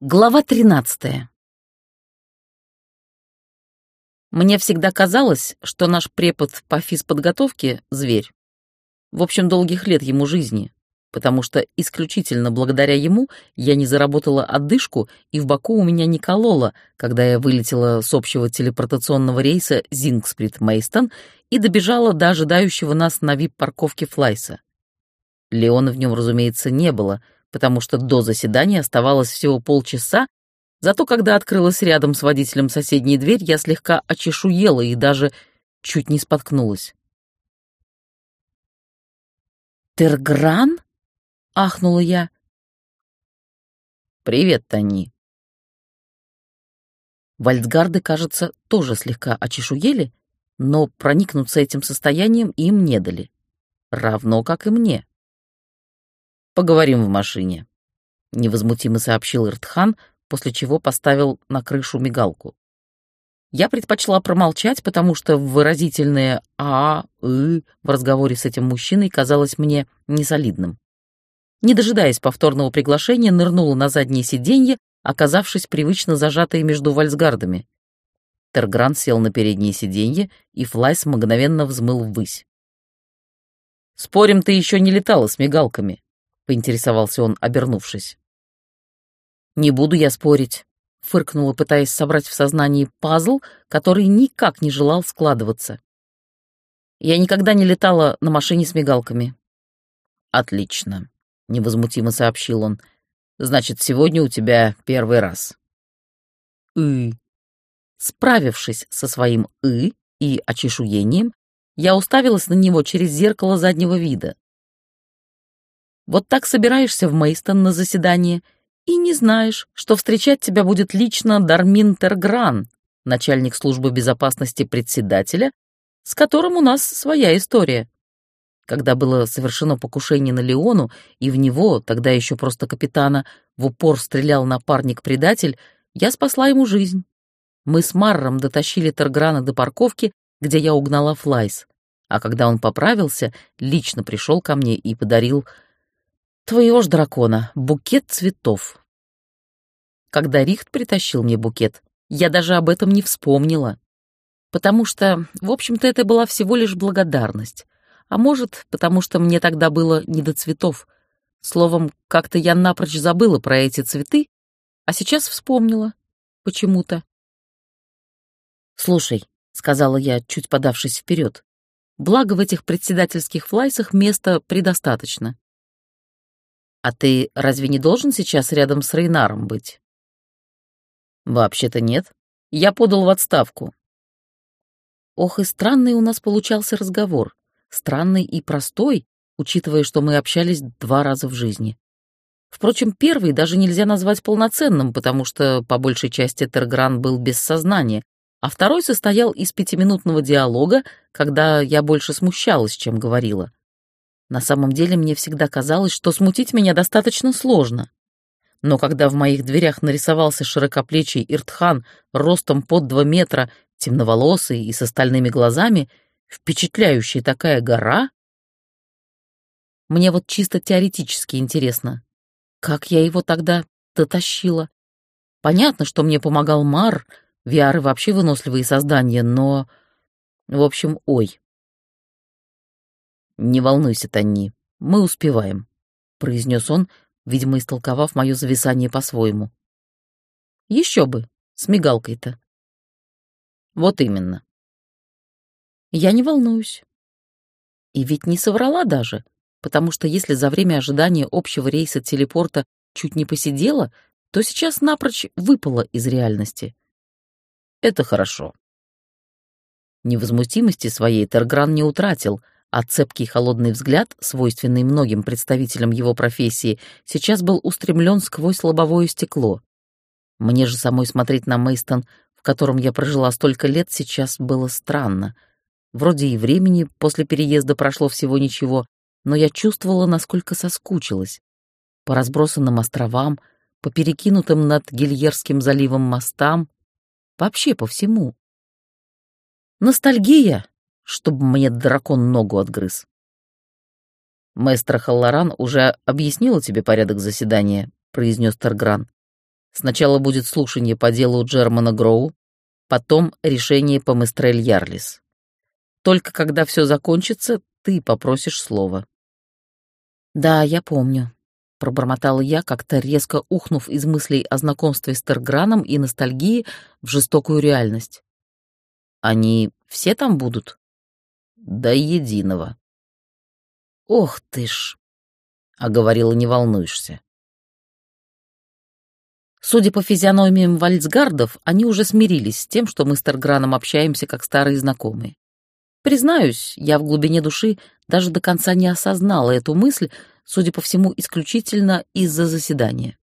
Глава 13. Мне всегда казалось, что наш препод по физподготовке — зверь. В общем, долгих лет ему жизни, потому что исключительно благодаря ему я не заработала одышку и в боку у меня не кололо, когда я вылетела с общего телепортационного рейса Зингсприт-Мейстон и добежала до ожидающего нас на вип-парковке Флайса. Леона в нем, разумеется, не было, потому что до заседания оставалось всего полчаса, зато когда открылась рядом с водителем соседняя дверь, я слегка очешуела и даже чуть не споткнулась. «Тергран?» — ахнула я. «Привет, Тони». Вальцгарды, кажется, тоже слегка очешуели, но проникнуться этим состоянием им не дали. Равно как и мне. «Поговорим в машине», — невозмутимо сообщил Иртхан, после чего поставил на крышу мигалку. Я предпочла промолчать, потому что выразительное в разговоре с этим мужчиной казалось мне несолидным. Не дожидаясь повторного приглашения, нырнула на заднее сиденье, оказавшись привычно зажатой между вальцгардами. Тергран сел на переднее сиденье, и Флайс мгновенно взмыл ввысь. «Спорим, ты еще не летала с мигалками?» — поинтересовался он, обернувшись. «Не буду я спорить», — фыркнула, пытаясь собрать в сознании пазл, который никак не желал складываться. «Я никогда не летала на машине с мигалками». «Отлично», — невозмутимо сообщил он. «Значит, сегодня у тебя первый раз». Справившись со своим и очешуением, я уставилась на него через зеркало заднего вида. Вот так собираешься в Мейстон на заседание и не знаешь, что встречать тебя будет лично Дармин Тергран, начальник службы безопасности председателя, с которым у нас своя история. Когда было совершено покушение на Леону, и в него, тогда еще просто капитана, в упор стрелял напарник-предатель, я спасла ему жизнь. Мы с Марром дотащили Терграна до парковки, где я угнала Флайс, а когда он поправился, лично пришел ко мне и подарил твоего ж дракона букет цветов. Когда Рихт притащил мне букет, я даже об этом не вспомнила, потому что, в общем-то, это была всего лишь благодарность. А может, потому что мне тогда было не до цветов. Словом, как-то я напрочь забыла про эти цветы, а сейчас вспомнила. Почему-то. «Слушай», — сказала я, чуть подавшись вперед, «благо в этих председательских флайсах места предостаточно. А ты разве не должен сейчас рядом с Рейнаром быть?» «Вообще-то нет. Я подал в отставку». Ох, и странный у нас получался разговор. Странный и простой, учитывая, что мы общались 2 раза в жизни. Впрочем, первый даже нельзя назвать полноценным, потому что по большей части Тергран был без сознания, а второй состоял из 5-минутного диалога, когда я больше смущалась, чем говорила. На самом деле мне всегда казалось, что смутить меня достаточно сложно. Но когда в моих дверях нарисовался широкоплечий Иртхан ростом под 2 метра, темноволосый и с стальными глазами, впечатляющая такая гора, мне вот чисто теоретически интересно, как я его тогда дотащила. Понятно, что мне помогал Мар, Виары вообще выносливые создания, но... В общем, «Не волнуйся, Тони, мы успеваем», — произнес он, видимо, истолковав мое зависание по-своему. Еще бы, с мигалкой-то. «Вот именно». Я не волнуюсь. И ведь не соврала даже, потому что если за время ожидания общего рейса телепорта чуть не посидела, то сейчас напрочь выпала из реальности. «Это хорошо». Невозмутимости своей Тергран не утратил, а цепкий холодный взгляд, свойственный многим представителям его профессии, сейчас был устремлен сквозь лобовое стекло. Мне же самой смотреть на Мейстон, в котором я прожила столько лет, сейчас было странно. Вроде и времени после переезда прошло всего ничего, но я чувствовала, насколько соскучилась. По разбросанным островам, по перекинутым над Гильерским заливом мостам, вообще по всему. Ностальгия, чтобы мне дракон ногу отгрыз. «Маэстро Халлоран уже объяснила тебе порядок заседания», — произнес Тергран. Сначала будет слушание по делу Джермана Гроу, потом решение по Местрель Ярлис. Только когда все закончится, ты попросишь слова». «Да, я помню», — пробормотала я, как-то резко ухнув из мыслей о знакомстве с Терграном и ностальгии в жестокую реальность. «Они все там будут?» «До единого». «Ох ты ж!» А говорила, не волнуешься. Судя по физиономиям вальцгардов, они уже смирились с тем, что мы с Терграном общаемся как старые знакомые. Признаюсь, я в глубине души даже до конца не осознала эту мысль, судя по всему, исключительно из-за заседания.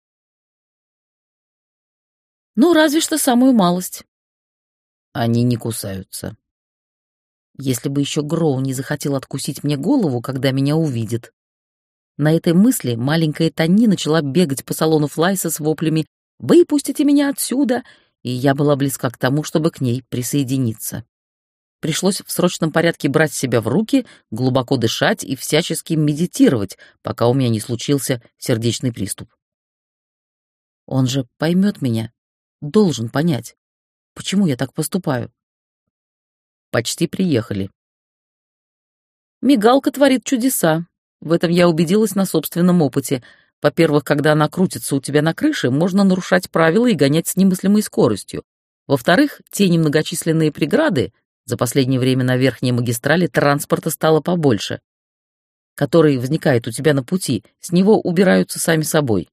Ну, разве что самую малость. Они не кусаются. Если бы еще Гроу не захотел откусить мне голову, когда меня увидит. На этой мысли маленькая Танни начала бегать по салону Флайса с воплями «Выпустите меня отсюда!», и я была близка к тому, чтобы к ней присоединиться. Пришлось в срочном порядке брать себя в руки, глубоко дышать и всячески медитировать, пока у меня не случился сердечный приступ. Он же поймет меня, должен понять, почему я так поступаю. Почти приехали. Мигалка творит чудеса. В этом я убедилась на собственном опыте. Во-первых, когда она крутится у тебя на крыше, можно нарушать правила и гонять с немыслимой скоростью. Во-вторых, те немногочисленные преграды, за последнее время на верхней магистрали транспорта стало побольше, которые возникают у тебя на пути, с него убираются сами собой.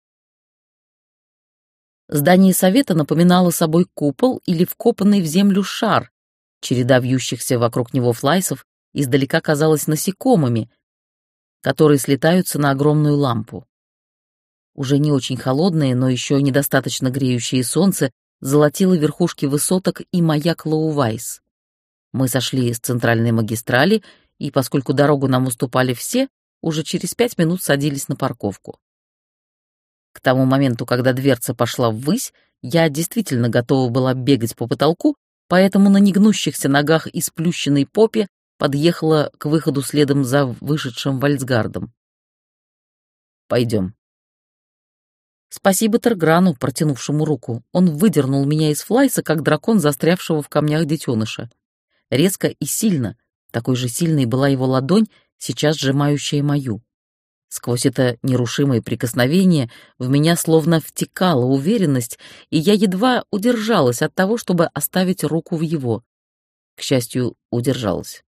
Здание совета напоминало собой купол или вкопанный в землю шар. Череда вьющихся вокруг него флайсов издалека казалась насекомыми, которые слетаются на огромную лампу. Уже не очень холодное, но еще недостаточно греющее солнце золотило верхушки высоток и маяк Лоу-Вайс. Мы сошли с центральной магистрали, и поскольку дорогу нам уступали все, уже через 5 минут садились на парковку. К тому моменту, когда дверца пошла ввысь, я действительно готова была бегать по потолку, поэтому на негнущихся ногах и сплющенной попе подъехала к выходу следом за вышедшим вальцгардом. «Пойдем». Спасибо Терграну, протянувшему руку. Он выдернул меня из флайса, как дракон, застрявшего в камнях детеныша. Резко и сильно, такой же сильной была его ладонь, сейчас сжимающая мою. Сквозь это нерушимое прикосновение в меня словно втекала уверенность, и я едва удержалась от того, чтобы оставить руку в его. К счастью, удержалась.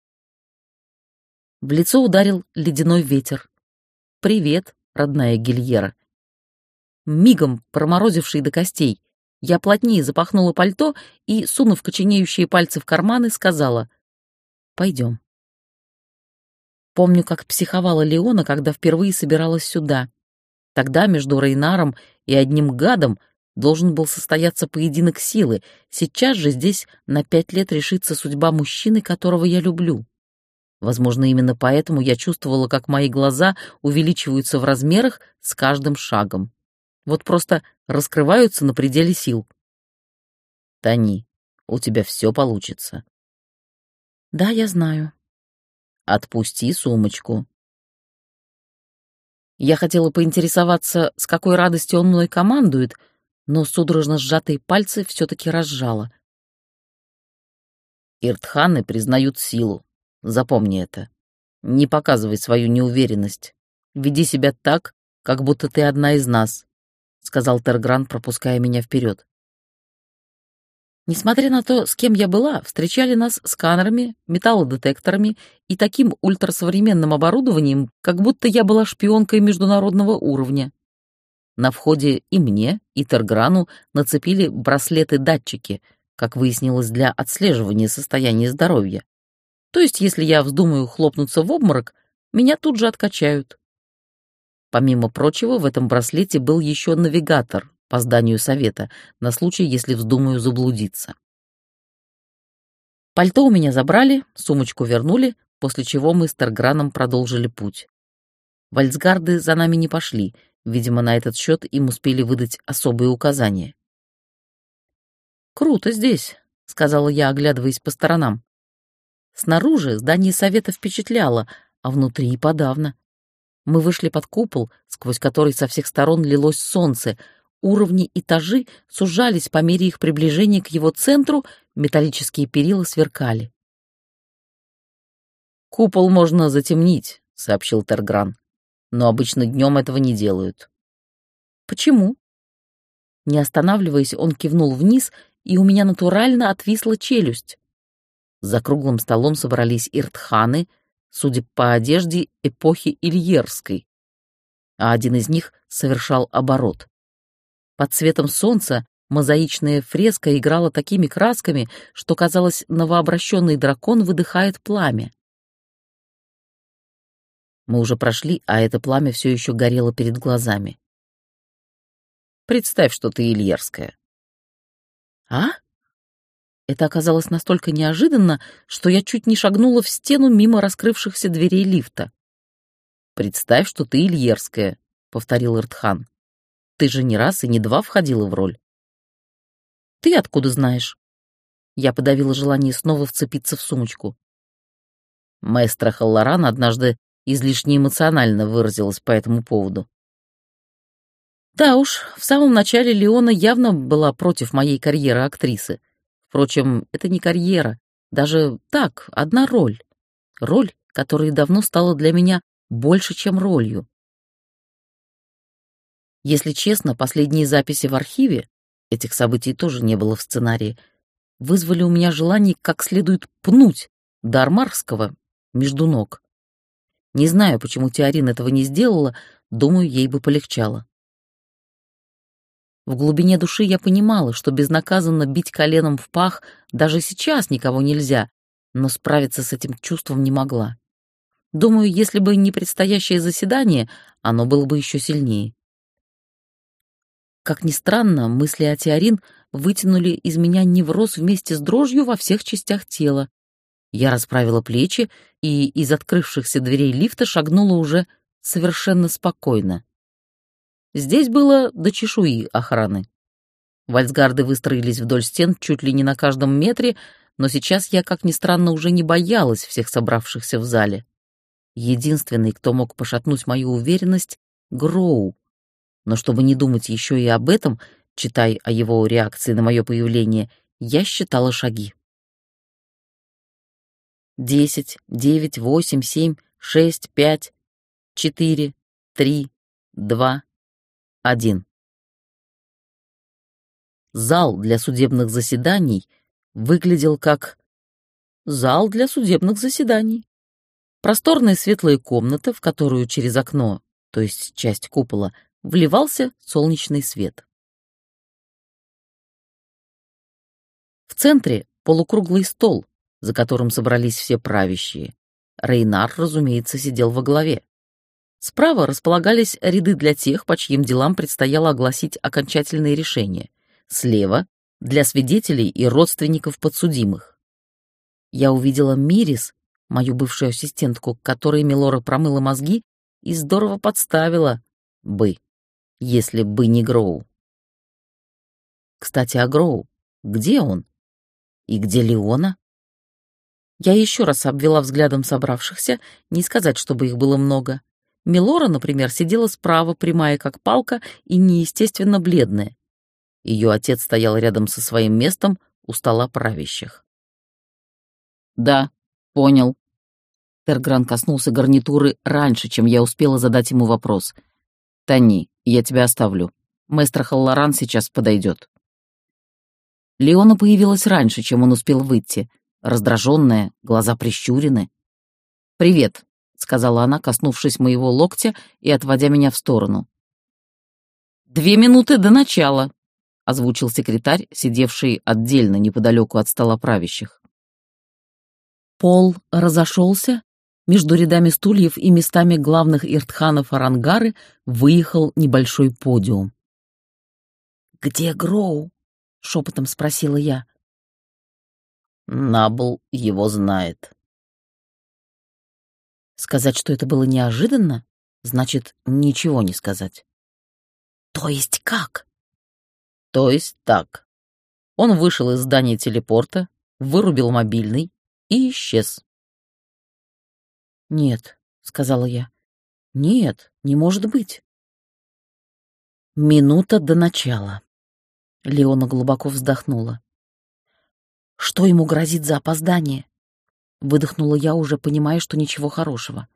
В лицо ударил ледяной ветер. «Привет, родная Гильера». Мигом проморозивший до костей, я плотнее запахнула пальто и, сунув коченеющие пальцы в карманы, сказала: «Пойдем». Помню, как психовала Леона, когда впервые собиралась сюда. Тогда между Рейнаром и одним гадом должен был состояться поединок силы. Сейчас же здесь на 5 лет решится судьба мужчины, которого я люблю. Возможно, именно поэтому я чувствовала, как мои глаза увеличиваются в размерах с каждым шагом. Вот просто раскрываются на пределе сил. «Тани, у тебя все получится». «Да, я знаю». «Отпусти сумочку». Я хотела поинтересоваться, с какой радостью он мной командует, но судорожно сжатые пальцы все-таки разжала. Иртханы признают силу. Запомни это. Не показывай свою неуверенность. Веди себя так, как будто ты одна из нас», — сказал Тергран, пропуская меня вперед. Несмотря на то, с кем я была, встречали нас сканерами, металлодетекторами и таким ультрасовременным оборудованием, как будто я была шпионкой международного уровня. На входе и мне, и Терграну нацепили браслеты-датчики, как выяснилось, для отслеживания состояния здоровья. То есть, если я вздумаю хлопнуться в обморок, меня тут же откачают. Помимо прочего, в этом браслете был еще навигатор по зданию совета, на случай, если вздумаю заблудиться. Пальто у меня забрали, сумочку вернули, после чего мы с Терграном продолжили путь. Вальцгарды за нами не пошли, видимо, на этот счет им успели выдать особые указания. «Круто здесь», — сказала я, оглядываясь по сторонам. Снаружи здание совета впечатляло, а внутри и подавно. Мы вышли под купол, сквозь который со всех сторон лилось солнце. уровни этажи сужались по мере их приближения к его центру, металлические перила сверкали. «Купол можно затемнить», — сообщил Тергран, «но обычно днем этого не делают». «Почему?» Не останавливаясь, он кивнул вниз, и у меня натурально отвисла челюсть. За круглым столом собрались иртханы, судя по одежде, эпохи Ильерской, а один из них совершал оборот. Под светом солнца мозаичная фреска играла такими красками, что, казалось, новообращенный дракон выдыхает пламя. Мы уже прошли, а это пламя все еще горело перед глазами. «Представь, что ты Ильерская». «А?» Это оказалось настолько неожиданно, что я чуть не шагнула в стену мимо раскрывшихся дверей лифта. «Представь, что ты Ильерская», — повторил Иртхан. «Ты же не раз и не два входила в роль». «Ты откуда знаешь?» Я подавила желание снова вцепиться в сумочку. Маэстро Халлоран однажды излишне эмоционально выразилась по этому поводу. Да уж, в самом начале Леона явно была против моей карьеры актрисы. Впрочем, это не карьера, даже так, одна роль. Роль, которая давно стала для меня больше, чем ролью. Если честно, последние записи в архиве, этих событий тоже не было в сценарии, вызвали у меня желание как следует пнуть Дармарского между ног. Не знаю, почему Теорин этого не сделала, думаю, ей бы полегчало. В глубине души я понимала, что безнаказанно бить коленом в пах даже сейчас никого нельзя, но справиться с этим чувством не могла. Думаю, если бы не предстоящее заседание, оно было бы еще сильнее. Как ни странно, мысли о Теорин вытянули из меня невроз вместе с дрожью во всех частях тела. Я расправила плечи и из открывшихся дверей лифта шагнула уже совершенно спокойно. Здесь было до чешуи охраны. Вальсгарды выстроились вдоль стен чуть ли не на каждом метре, но сейчас я, как ни странно, уже не боялась всех собравшихся в зале. Единственный, кто мог пошатнуть мою уверенность — Гроу. Но чтобы не думать еще и об этом, читай о его реакции на мое появление, я считала шаги. 10, 9, 8, 7, 6, 5, 4, 3, 2, 1. Зал для судебных заседаний выглядел как зал для судебных заседаний. Просторная светлая комната, в которую через окно, то есть часть купола, вливался солнечный свет. В центре полукруглый стол, за которым собрались все правящие. Рейнар, разумеется, сидел во главе. Справа располагались ряды для тех, по чьим делам предстояло огласить окончательные решения. Слева — для свидетелей и родственников подсудимых. Я увидела Мирис, мою бывшую ассистентку, которой Мелора промыла мозги и здорово подставила бы, если бы не Гроу. Кстати, о Гроу. Где он? И где Леона? Я еще раз обвела взглядом собравшихся, не сказать, чтобы их было много. Мелора, например, сидела справа, прямая как палка и неестественно бледная. Ее отец стоял рядом со своим местом у стола правящих. «Да, понял». Тергран коснулся гарнитуры раньше, чем я успела задать ему вопрос. «Тани, я тебя оставлю. Маэстро Халлоран сейчас подойдет». Леона появилась раньше, чем он успел выйти. Раздраженная, глаза прищурены. «Привет», — сказала она, коснувшись моего локтя и отводя меня в сторону. 2 минуты до начала», — озвучил секретарь, сидевший отдельно неподалеку от стола правящих. Пол разошелся. Между рядами стульев и местами главных иртханов Арангары выехал небольшой подиум. «Где Гроу?» — шепотом спросила я. Набл его знает. Сказать, что это было неожиданно, значит ничего не сказать. То есть как? То есть так. Он вышел из здания телепорта, вырубил мобильный и исчез. «Нет», — сказала я. «Нет, не может быть». Минута до начала. Леона глубоко вздохнула. Что ему грозит за опоздание? Выдохнула я, уже понимая, что ничего хорошего.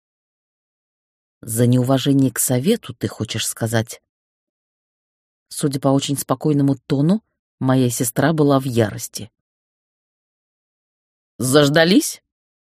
За неуважение к совету, ты хочешь сказать? Судя по очень спокойному тону, моя сестра была в ярости. Заждались?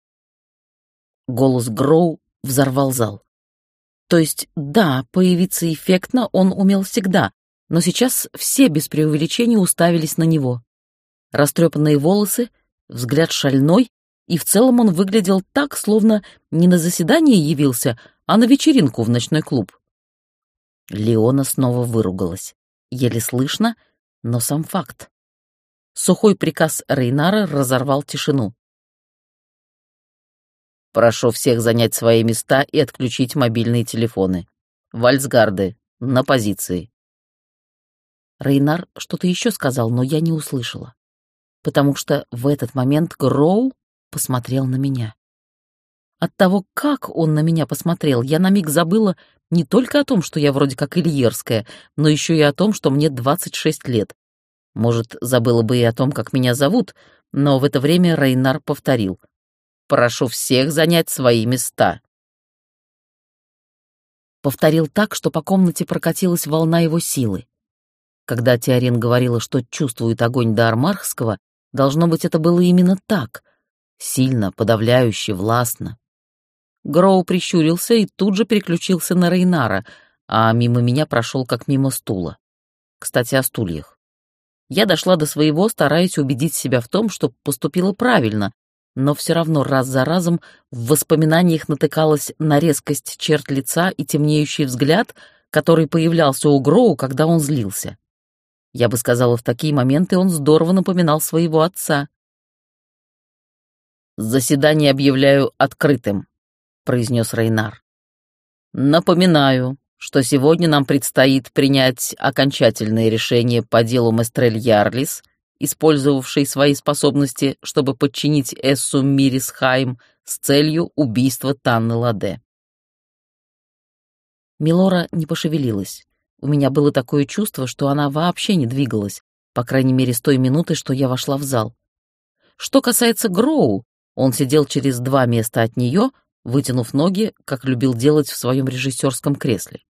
Голос Гроу взорвал зал. То есть, да, появиться эффектно он умел всегда, но сейчас все без преувеличения уставились на него. Растрепанные волосы, взгляд шальной, и в целом он выглядел так, словно не на заседание явился, а на вечеринку в ночной клуб. Леона снова выругалась. Еле слышно, но сам факт. Сухой приказ Рейнара разорвал тишину. «Прошу всех занять свои места и отключить мобильные телефоны. Вальсгарды, на позиции». Рейнар что-то еще сказал, но я не услышала, потому что в этот момент Гроу посмотрел на меня. От того, как он на меня посмотрел, я на миг забыла не только о том, что я вроде как Ильерская, но еще и о том, что мне 26 лет. Может, забыла бы и о том, как меня зовут, но в это время Рейнар повторил: «Прошу всех занять свои места». Повторил так, что по комнате прокатилась волна его силы. Когда Теорин говорила, что чувствует огонь Даармархского, должно быть, это было именно так. Сильно, подавляюще, властно. Гроу прищурился и тут же переключился на Рейнара, а мимо меня прошел как мимо стула. Кстати, о стульях. Я дошла до своего, стараясь убедить себя в том, что поступила правильно, но все равно раз за разом в воспоминаниях натыкалась на резкость черт лица и темнеющий взгляд, который появлялся у Гроу, когда он злился. Я бы сказала, в такие моменты он здорово напоминал своего отца. «Заседание объявляю открытым», — произнес Рейнар. «Напоминаю, что сегодня нам предстоит принять окончательное решение по делу Местрель Ярлис, использовавшей свои способности, чтобы подчинить Эссу Мирисхайм с целью убийства Танны Ладе». Милора не пошевелилась. У меня было такое чувство, что она вообще не двигалась, по крайней мере, с той минуты, что я вошла в зал. Что касается Гроу, он сидел через 2 места от нее, вытянув ноги, как любил делать в своем режиссерском кресле.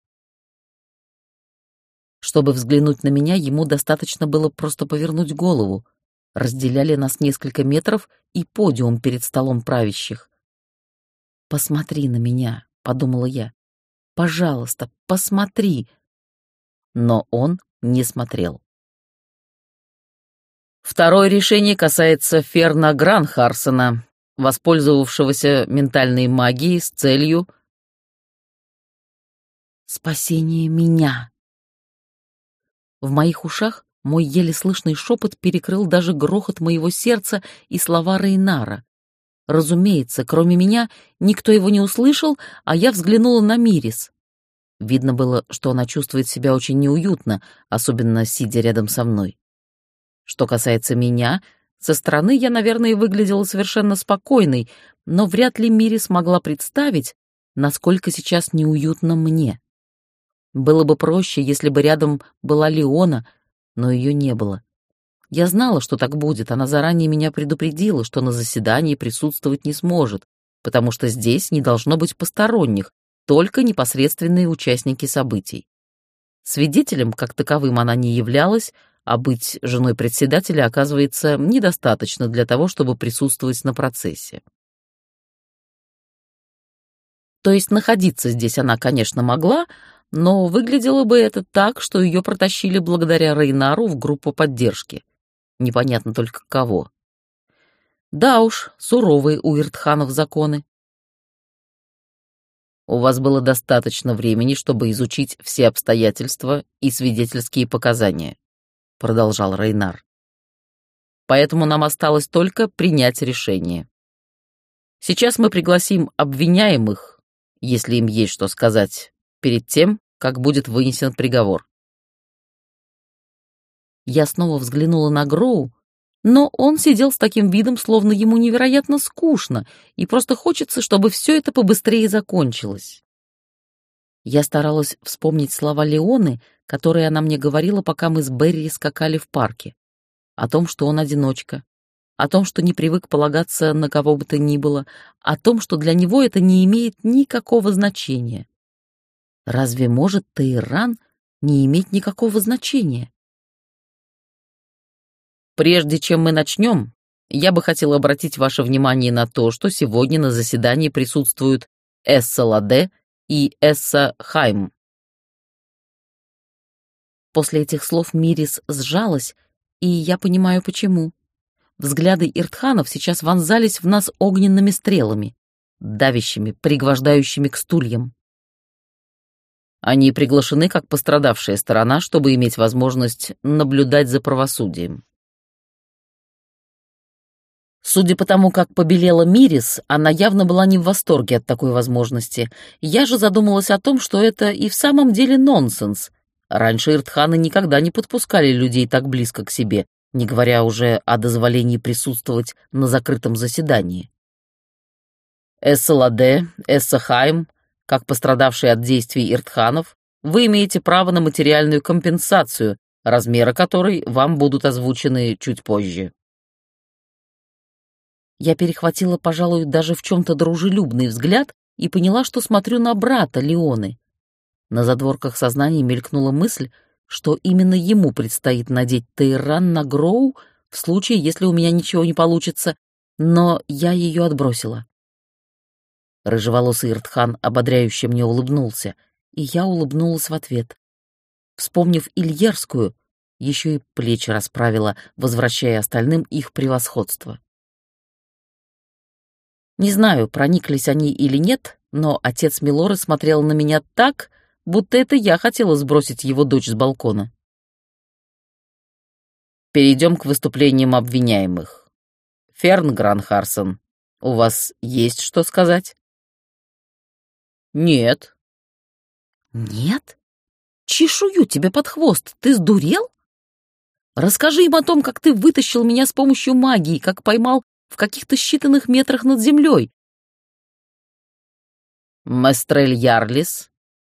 Чтобы взглянуть на меня, ему достаточно было просто повернуть голову. Разделяли нас несколько метров и подиум перед столом правящих. «Посмотри на меня», — подумала я. «Пожалуйста, посмотри». Но он не смотрел. Второе решение касается Ферна Гранхарсона, воспользовавшегося ментальной магией с целью спасения меня. В моих ушах мой еле слышный шепот перекрыл даже грохот моего сердца и слова Рейнара. Разумеется, кроме меня, никто его не услышал, а я взглянула на Мирис. Видно было, что она чувствует себя очень неуютно, особенно сидя рядом со мной. Что касается меня, со стороны я, наверное, выглядела совершенно спокойной, но вряд ли Мирис смогла представить, насколько сейчас неуютно мне. Было бы проще, если бы рядом была Леона, но ее не было. Я знала, что так будет, она заранее меня предупредила, что на заседании присутствовать не сможет, потому что здесь не должно быть посторонних, только непосредственные участники событий. Свидетелем, как таковым, она не являлась, а быть женой председателя, оказывается, недостаточно для того, чтобы присутствовать на процессе. То есть находиться здесь она, конечно, могла, но выглядело бы это так, что ее протащили благодаря Рейнару в группу поддержки. Непонятно только кого. Да уж, суровые у Иртханов законы. У вас было достаточно времени, чтобы изучить все обстоятельства и свидетельские показания, продолжал Рейнар. Поэтому нам осталось только принять решение. Сейчас мы пригласим обвиняемых, если им есть что сказать, перед тем, как будет вынесен приговор. Я снова взглянула на Гроу, но он сидел с таким видом, словно ему невероятно скучно, и просто хочется, чтобы все это побыстрее закончилось. Я старалась вспомнить слова Леоны, которые она мне говорила, пока мы с Берри скакали в парке. О том, что он одиночка, о том, что не привык полагаться на кого бы то ни было, о том, что для него это не имеет никакого значения. Разве может Тейран не иметь никакого значения? Прежде чем мы начнем, я бы хотел обратить ваше внимание на то, что сегодня на заседании присутствуют Эсса Ладе и Эсса Хайм. После этих слов Мирис сжалась, и я понимаю, почему. Взгляды Иртханов сейчас вонзались в нас огненными стрелами, давящими, пригвождающими к стульям. Они приглашены как пострадавшая сторона, чтобы иметь возможность наблюдать за правосудием. Судя по тому, как побелела Мирис, она явно была не в восторге от такой возможности. Я же задумалась о том, что это и в самом деле нонсенс. Раньше Иртханы никогда не подпускали людей так близко к себе, не говоря уже о дозволении присутствовать на закрытом заседании. Эсса Ладе, Эсса Хайм, как пострадавшие от действий Иртханов, вы имеете право на материальную компенсацию, размеры которой вам будут озвучены чуть позже. Я перехватила, пожалуй, даже в чем-то дружелюбный взгляд и поняла, что смотрю на брата Леоны. На задворках сознания мелькнула мысль, что именно ему предстоит надеть Тейран на Гроу в случае, если у меня ничего не получится, но я ее отбросила. Рыжеволосый Иртхан ободряюще мне улыбнулся, и я улыбнулась в ответ. Вспомнив Ильерскую, еще и плечи расправила, возвращая остальным их превосходство. Не знаю, прониклись они или нет, но отец Милоры смотрел на меня так, будто это я хотела сбросить его дочь с балкона. Перейдем к выступлениям обвиняемых. Ферн Гранхарсон, у вас есть что сказать? Нет. Нет? Чешую тебе под хвост, ты сдурел? Расскажи им о том, как ты вытащил меня с помощью магии, как поймал в каких-то считанных метрах над землей. Местрель Ярлис?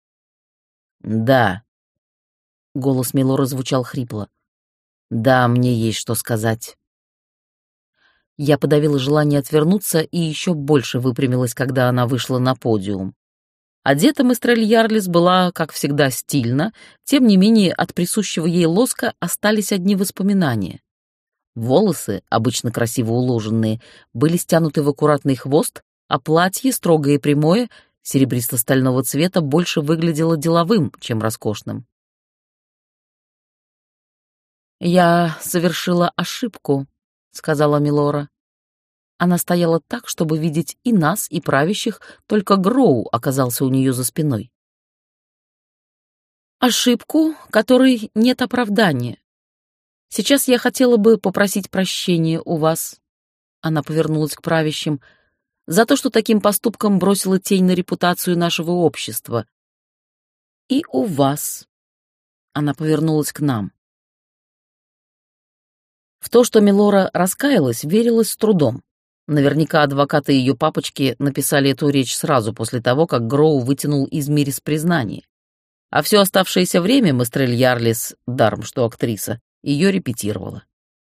Да. Голос Милоры звучал хрипло. Да, мне есть что сказать. Я подавила желание отвернуться и еще больше выпрямилась, когда она вышла на подиум. Одета Местрель Ярлис была, как всегда, стильно, тем не менее от присущего ей лоска остались одни воспоминания. Волосы, обычно красиво уложенные, были стянуты в аккуратный хвост, а платье, строгое и прямое, серебристо-стального цвета, больше выглядело деловым, чем роскошным. «Я совершила ошибку», — сказала Милора. Она стояла так, чтобы видеть и нас, и правящих, только Гроу оказался у нее за спиной. «Ошибку, которой нет оправдания. Сейчас я хотела бы попросить прощения у вас», — она повернулась к правящим, «за то, что таким поступком бросила тень на репутацию нашего общества. И у вас», — она повернулась к нам. В то, что Милора раскаялась, верилось с трудом. Наверняка адвокаты ее папочки написали эту речь сразу после того, как Гроу вытянул из Мирис признание. А все оставшееся время Местрель Ярлис, даром что актриса, ее репетировала.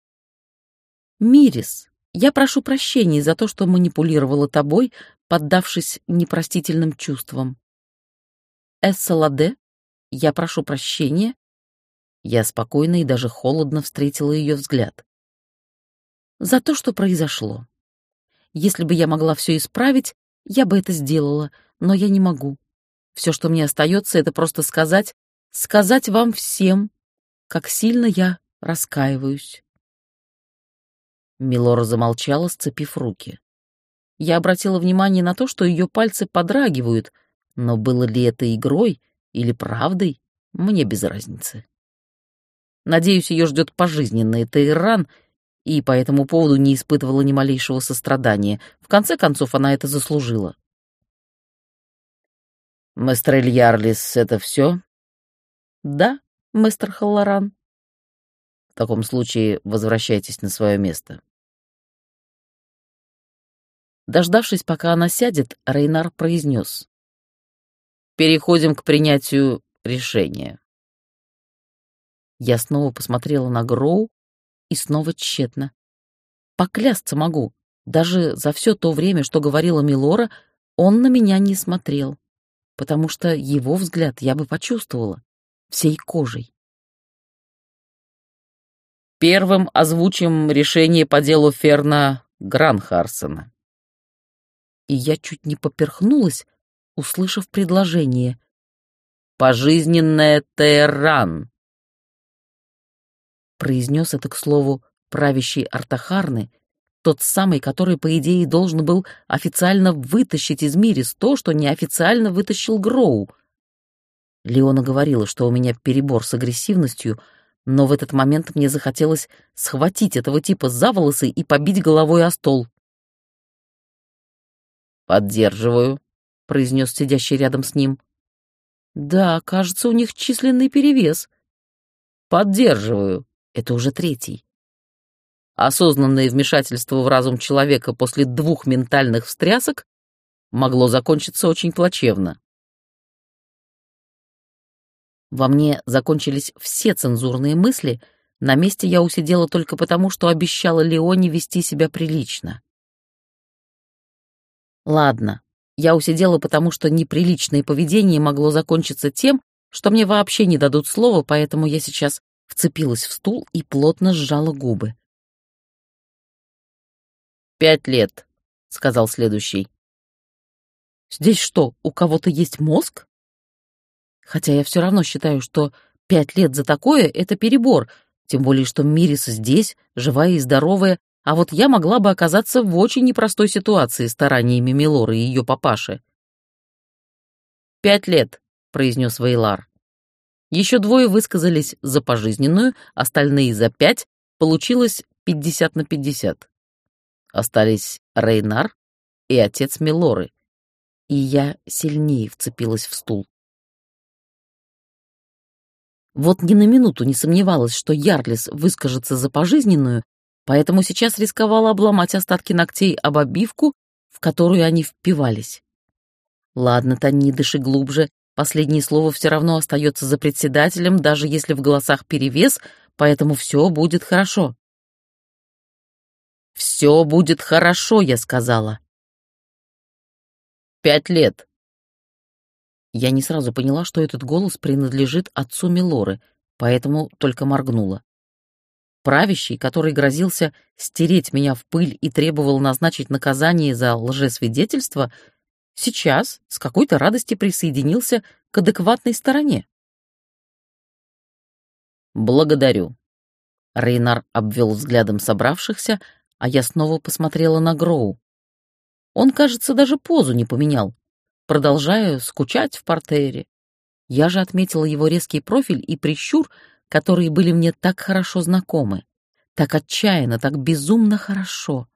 «Мирис, я прошу прощения за то, что манипулировала тобой, поддавшись непростительным чувствам. Эсса Ладе, я прошу прощения». Я спокойно и даже холодно встретила ее взгляд. «За то, что произошло. Если бы я могла все исправить, я бы это сделала, но я не могу. Все, что мне остается, это просто сказать вам всем, как сильно я раскаиваюсь». Милора замолчала, сцепив руки. Я обратила внимание на то, что ее пальцы подрагивают, но было ли это игрой или правдой, мне без разницы. Надеюсь, ее ждет пожизненный Тейран, и по этому поводу не испытывала ни малейшего сострадания. В конце концов, она это заслужила. «Местрель Ярлис, это все?» «Да, мистер Халлоран». «В таком случае возвращайтесь на свое место». Дождавшись, пока она сядет, Рейнар произнес: Переходим к принятию решения. Я снова посмотрела на Гроу и снова тщетно. Поклясться могу, даже за все то время, что говорила Милора, он на меня не смотрел, потому что его взгляд я бы почувствовала всей кожей. Первым озвучим решение по делу Ферна Гранхарсона. И я чуть не поперхнулась, услышав предложение. «Пожизненная Тейран», произнес это, к слову, правящий Артахарны, тот самый, который, по идее, должен был официально вытащить из Мирис то, что неофициально вытащил Гроу. Леона говорила, что у меня перебор с агрессивностью, но в этот момент мне захотелось схватить этого типа за волосы и побить головой о стол. «Поддерживаю», — произнес сидящий рядом с ним. Да, кажется, у них численный перевес. «Поддерживаю». Это уже третий. Осознанное вмешательство в разум человека после 2 ментальных встрясок могло закончиться очень плачевно. Во мне закончились все цензурные мысли, на месте я усидела только потому, что обещала Леоне вести себя прилично. Ладно, я усидела потому, что неприличное поведение могло закончиться тем, что мне вообще не дадут слова, поэтому я сейчас вцепилась в стул и плотно сжала губы. 5 лет, — сказал следующий. Здесь что, у кого-то есть мозг? Хотя я все равно считаю, что 5 лет за такое — это перебор, тем более что Мирис здесь, живая и здоровая, а вот я могла бы оказаться в очень непростой ситуации стараниями Милоры и ее папаши. 5 лет, — произнес Вейлар. Еще 2 высказались за пожизненную, остальные за 5, получилось 50 на 50. Остались Рейнар и отец Милоры. И я сильнее вцепилась в стул. Вот ни на минуту не сомневалась, что Ярлис выскажется за пожизненную, поэтому сейчас рисковала обломать остатки ногтей об обивку, в которую они впивались. Ладно, Тони, дыши глубже, последнее слово все равно остается за председателем, даже если в голосах перевес, поэтому все будет хорошо. «Все будет хорошо», — я сказала. 5 лет. Я не сразу поняла, что этот голос принадлежит отцу Милоры, поэтому только моргнула. Правящий, который грозился стереть меня в пыль и требовал назначить наказание за лжесвидетельство, сейчас с какой-то радости присоединился к адекватной стороне. «Благодарю». Рейнар обвел взглядом собравшихся, а я снова посмотрела на Гроу. Он, кажется, даже позу не поменял, продолжая скучать в партере. Я же отметила его резкий профиль и прищур, которые были мне так хорошо знакомы, так отчаянно, так безумно хорошо.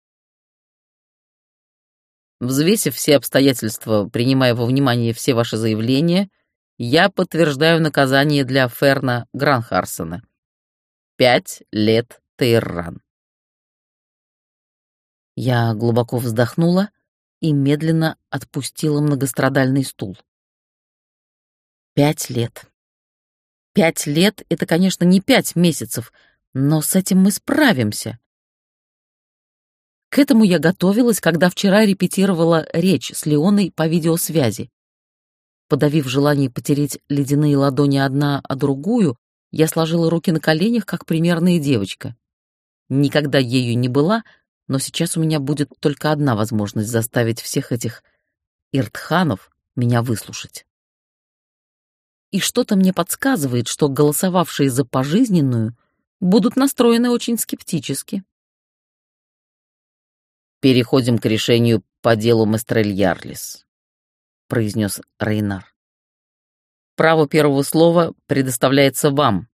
Взвесив все обстоятельства, принимая во внимание все ваши заявления, я подтверждаю наказание для Ферна Гранхарсона. 5 лет Тейран. Я глубоко вздохнула и медленно отпустила многострадальный стул. 5 лет. 5 лет — это, конечно, не 5 месяцев, но с этим мы справимся. К этому я готовилась, когда вчера репетировала речь с Леоной по видеосвязи. Подавив желание потереть ледяные ладони одна о другую, я сложила руки на коленях, как примерная девочка. Никогда ею не была, но сейчас у меня будет только одна возможность заставить всех этих иртханов меня выслушать. И что-то мне подсказывает, что голосовавшие за пожизненную будут настроены очень скептически. «Переходим к решению по делу Местрель Ярлис», — произнес Рейнар. «Право первого слова предоставляется вам».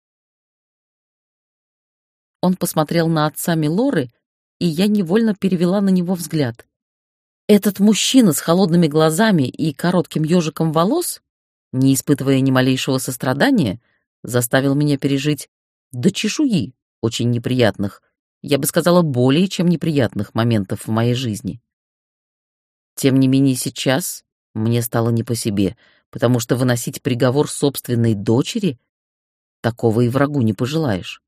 Он посмотрел на отца Милоры, и я невольно перевела на него взгляд. Этот мужчина с холодными глазами и коротким ежиком волос, не испытывая ни малейшего сострадания, заставил меня пережить до чешуи очень неприятных, я бы сказала, более чем неприятных моментов в моей жизни. Тем не менее сейчас мне стало не по себе, потому что выносить приговор собственной дочери — такого и врагу не пожелаешь.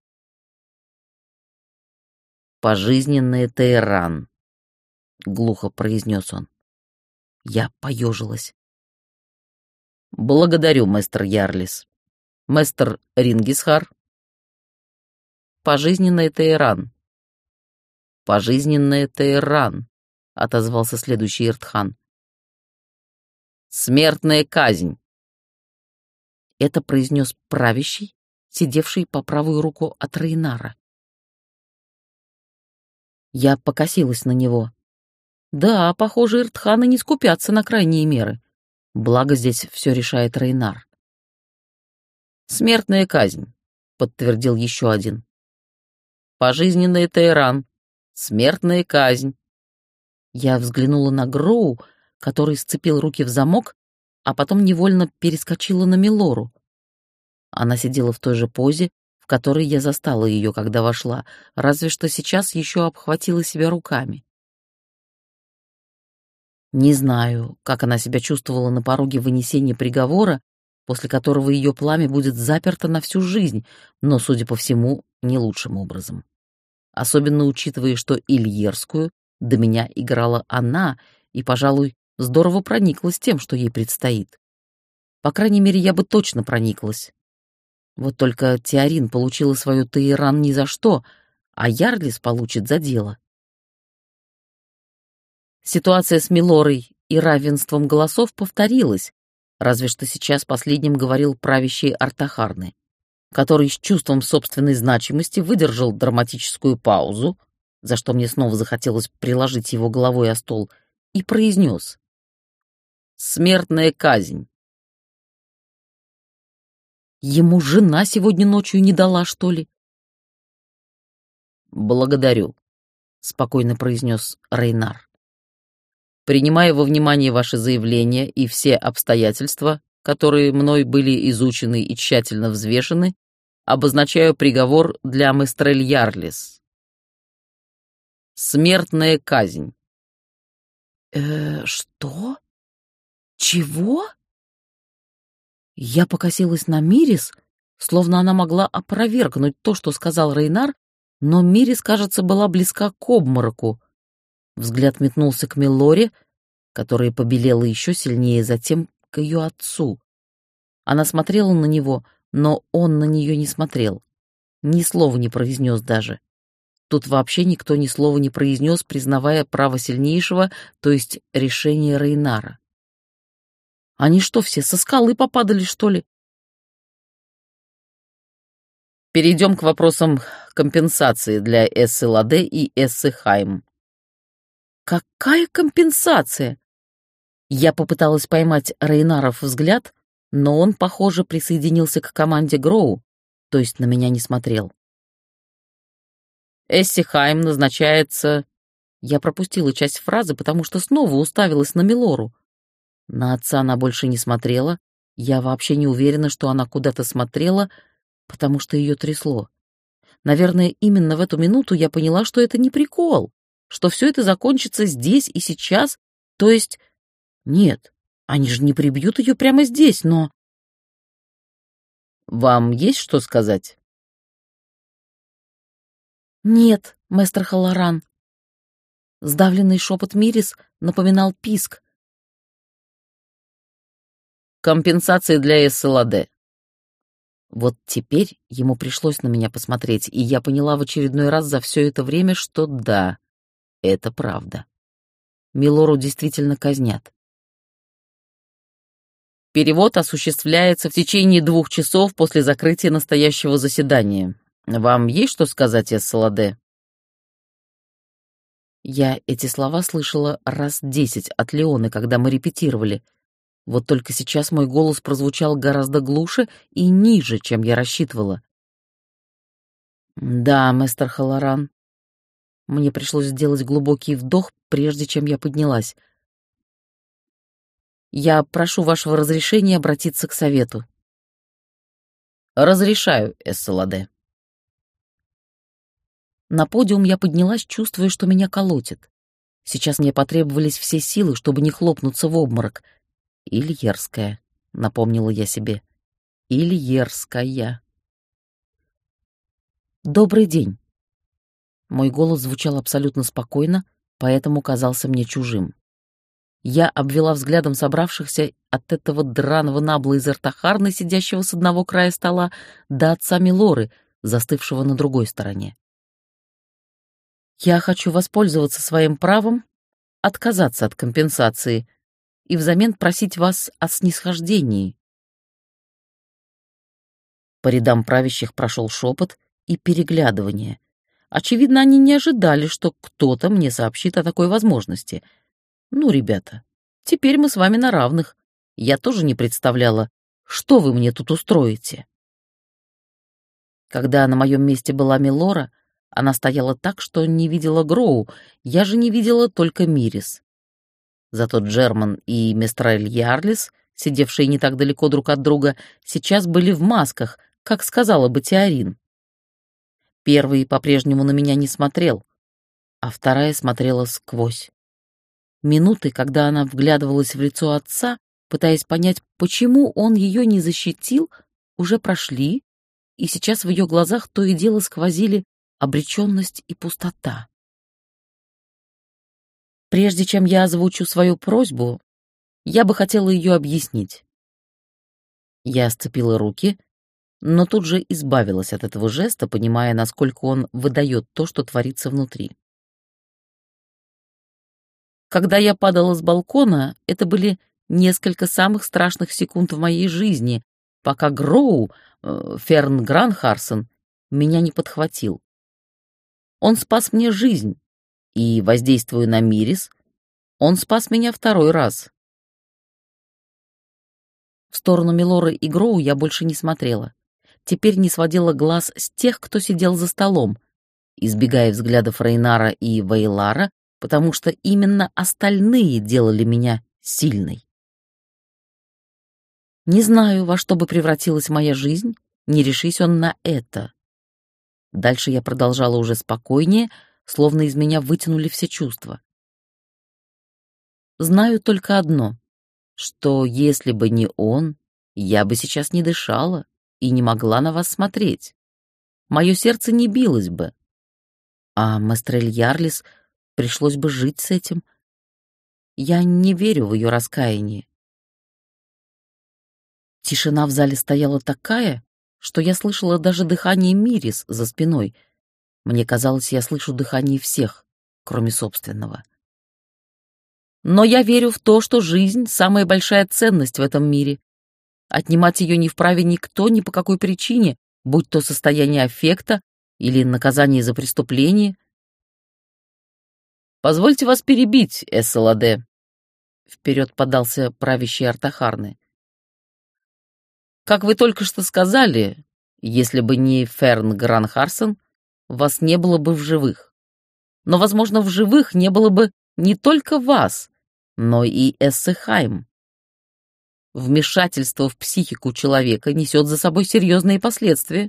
«Пожизненный Тейран», — глухо произнес он. Я поежилась. «Благодарю, мэстер Ярлис. Мэстер Рингисхар?» «Пожизненный Тейран». «Пожизненный Тейран», — отозвался следующий Иртхан. «Смертная казнь!» Это произнес правящий, сидевший по правую руку от Рейнара. Я покосилась на него. Да, похоже, Иртханы не скупятся на крайние меры. Благо здесь все решает Рейнар. «Смертная казнь», — подтвердил еще один. «Пожизненный Тейран. Смертная казнь». Я взглянула на Гроу, который сцепил руки в замок, а потом невольно перескочила на Милору. Она сидела в той же позе, в которой я застала ее, когда вошла, разве что сейчас еще обхватила себя руками. Не знаю, как она себя чувствовала на пороге вынесения приговора, после которого ее пламя будет заперто на всю жизнь, но, судя по всему, не лучшим образом. Особенно учитывая, что Ильерскую до меня играла она и, пожалуй, здорово прониклась тем, что ей предстоит. По крайней мере, я бы точно прониклась. Вот только Теорин получила свою Тейран ни за что, а Ярлис получит за дело. Ситуация с Милорой и равенством голосов повторилась, разве что сейчас последним говорил правящий Артахарны, который с чувством собственной значимости выдержал драматическую паузу, за что мне снова захотелось приложить его головой о стол, и произнес: «Смертная казнь». Ему жена сегодня ночью не дала, что ли? «Благодарю», — спокойно произнес Рейнар. «Принимая во внимание ваше заявление и все обстоятельства, которые мной были изучены и тщательно взвешены, обозначаю приговор для Местрель Ярлис. Смертная казнь». Что? Чего? Я покосилась на Мирис, словно она могла опровергнуть то, что сказал Рейнар, но Мирис, кажется, была близка к обмороку. Взгляд метнулся к Милоре, которая побелела еще сильнее, затем к ее отцу. Она смотрела на него, но он на нее не смотрел. Ни слова не произнес даже. Тут вообще никто ни слова не произнес, признавая право сильнейшего, то есть решение Рейнара. Они что, все со скалы попадали, что ли? Перейдем к вопросам компенсации для Эссы Ладе и Эссы Хайм. Какая компенсация? Я попыталась поймать Рейнаров взгляд, но он, похоже, присоединился к команде Гроу, то есть на меня не смотрел. Эсси Хайм назначается... Я пропустила часть фразы, потому что снова уставилась на Милору. На отца она больше не смотрела. Я вообще не уверена, что она куда-то смотрела, потому что ее трясло. Наверное, именно в эту минуту я поняла, что это не прикол, что все это закончится здесь и сейчас, то есть... Нет, они же не прибьют ее прямо здесь, но... Вам есть что сказать? Нет, мэстер Халлоран. Сдавленный шепот Мирис напоминал писк. Компенсации для Эссы Ладе. Вот теперь ему пришлось на меня посмотреть, и я поняла в очередной раз за все это время, что да, это правда. Милору действительно казнят. Перевод осуществляется в течение 2 часов после закрытия настоящего заседания. Вам есть что сказать, Эсса Ладе? Я эти слова слышала раз 10 от Леоны, когда мы репетировали. Вот только сейчас мой голос прозвучал гораздо глуше и ниже, чем я рассчитывала. Да, мэстер Халлоран. Мне пришлось сделать глубокий вдох, прежде чем я поднялась. Я прошу вашего разрешения обратиться к совету. Разрешаю, Эсса Ладе. На подиум я поднялась, чувствуя, что меня колотит. Сейчас мне потребовались все силы, чтобы не хлопнуться в обморок. Ильерская. — напомнила я себе. «Ильерская». «Добрый день». Мой голос звучал абсолютно спокойно, поэтому казался мне чужим. Я обвела взглядом собравшихся от этого драного набла из Артахарны, сидящего с одного края стола, до отца Милоры, застывшего на другой стороне. «Я хочу воспользоваться своим правом отказаться от компенсации и взамен просить вас о снисхождении». По рядам правящих прошел шепот и переглядывание. Очевидно, они не ожидали, что кто-то мне сообщит о такой возможности. Ну, ребята, теперь мы с вами на равных. Я тоже не представляла, что вы мне тут устроите. Когда на моем месте была Милора, она стояла так, что не видела Гроу, я же не видела только Мирис. Зато Джерман и Местрель Ярлис, сидевшие не так далеко друг от друга, сейчас были в масках, как сказала бы Теорин. Первый по-прежнему на меня не смотрел, а вторая смотрела сквозь. Минуты, когда она вглядывалась в лицо отца, пытаясь понять, почему он ее не защитил, уже прошли, и сейчас в ее глазах то и дело сквозили обреченность и пустота. Прежде чем я озвучу свою просьбу, я бы хотела ее объяснить. Я сцепила руки, но тут же избавилась от этого жеста, понимая, насколько он выдает то, что творится внутри. Когда я падала с балкона, это были несколько самых страшных секунд в моей жизни, пока Гроу, Ферн Гранхарсон, меня не подхватил. Он спас мне жизнь, и, воздействуя на Мирис, он спас меня второй раз. В сторону Милоры и Гроу я больше не смотрела. Теперь не сводила глаз с тех, кто сидел за столом, избегая взглядов Рейнара и Вейлара, потому что именно остальные делали меня сильной. Не знаю, во что бы превратилась моя жизнь, не решись он на это. Дальше я продолжала уже спокойнее, словно из меня вытянули все чувства. Знаю только одно, что если бы не он, я бы сейчас не дышала и не могла на вас смотреть. Мое сердце не билось бы, а Местрель Ярлис пришлось бы жить с этим. Я не верю в ее раскаяние. Тишина в зале стояла такая, что я слышала даже дыхание Мирис за спиной. Мне казалось, я слышу дыхание всех, кроме собственного. Но я верю в то, что жизнь — самая большая ценность в этом мире. Отнимать ее не вправе никто ни по какой причине, будь то состояние аффекта или наказание за преступление. «Позвольте вас перебить, Эсселаде», — вперед подался правящий Артахарны. «Как вы только что сказали, если бы не Ферн Гранхарсон, вас не было бы в живых. Но, возможно, в живых не было бы не только вас, но и Эссехайм. Вмешательство в психику человека несет за собой серьезные последствия».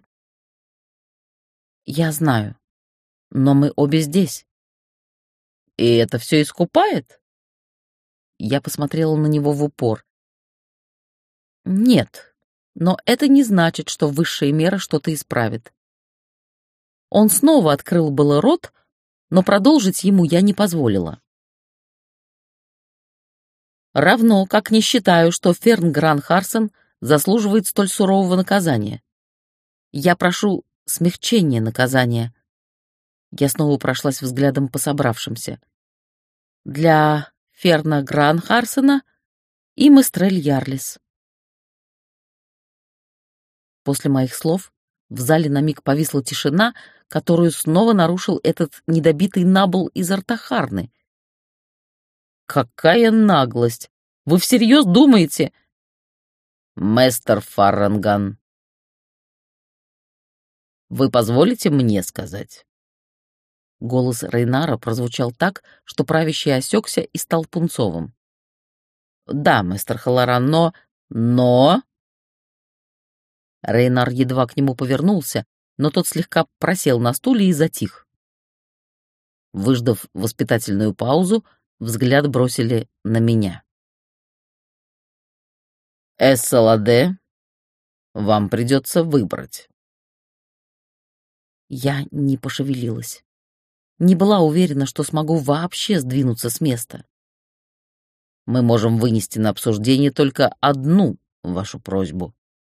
«Я знаю, но мы обе здесь». «И это все искупает?» Я посмотрела на него в упор. «Нет, но это не значит, что высшая мера что-то исправит». Он снова открыл было рот, но продолжить ему я не позволила. Равно как не считаю, что Ферн Гранхарсон заслуживает столь сурового наказания. Я прошу смягчения наказания. Я снова прошлась взглядом по собравшимся. Для Ферна Гранхарсона и Местрель Ярлис. После моих слов в зале на миг повисла тишина, которую снова нарушил этот недобитый набл из Артахарны. «Какая наглость! Вы всерьез думаете?» «Мэстер Фарранган, вы позволите мне сказать?» Голос Рейнара прозвучал так, что правящий осекся и стал пунцовым. «Да, мистер Халлоран, но...» Рейнар едва к нему повернулся, но тот слегка просел на стуле и затих. Выждав воспитательную паузу, взгляд бросили на меня. Эсселаде, вам придется выбрать. Я не пошевелилась. Не была уверена, что смогу вообще сдвинуться с места. Мы можем вынести на обсуждение только одну вашу просьбу.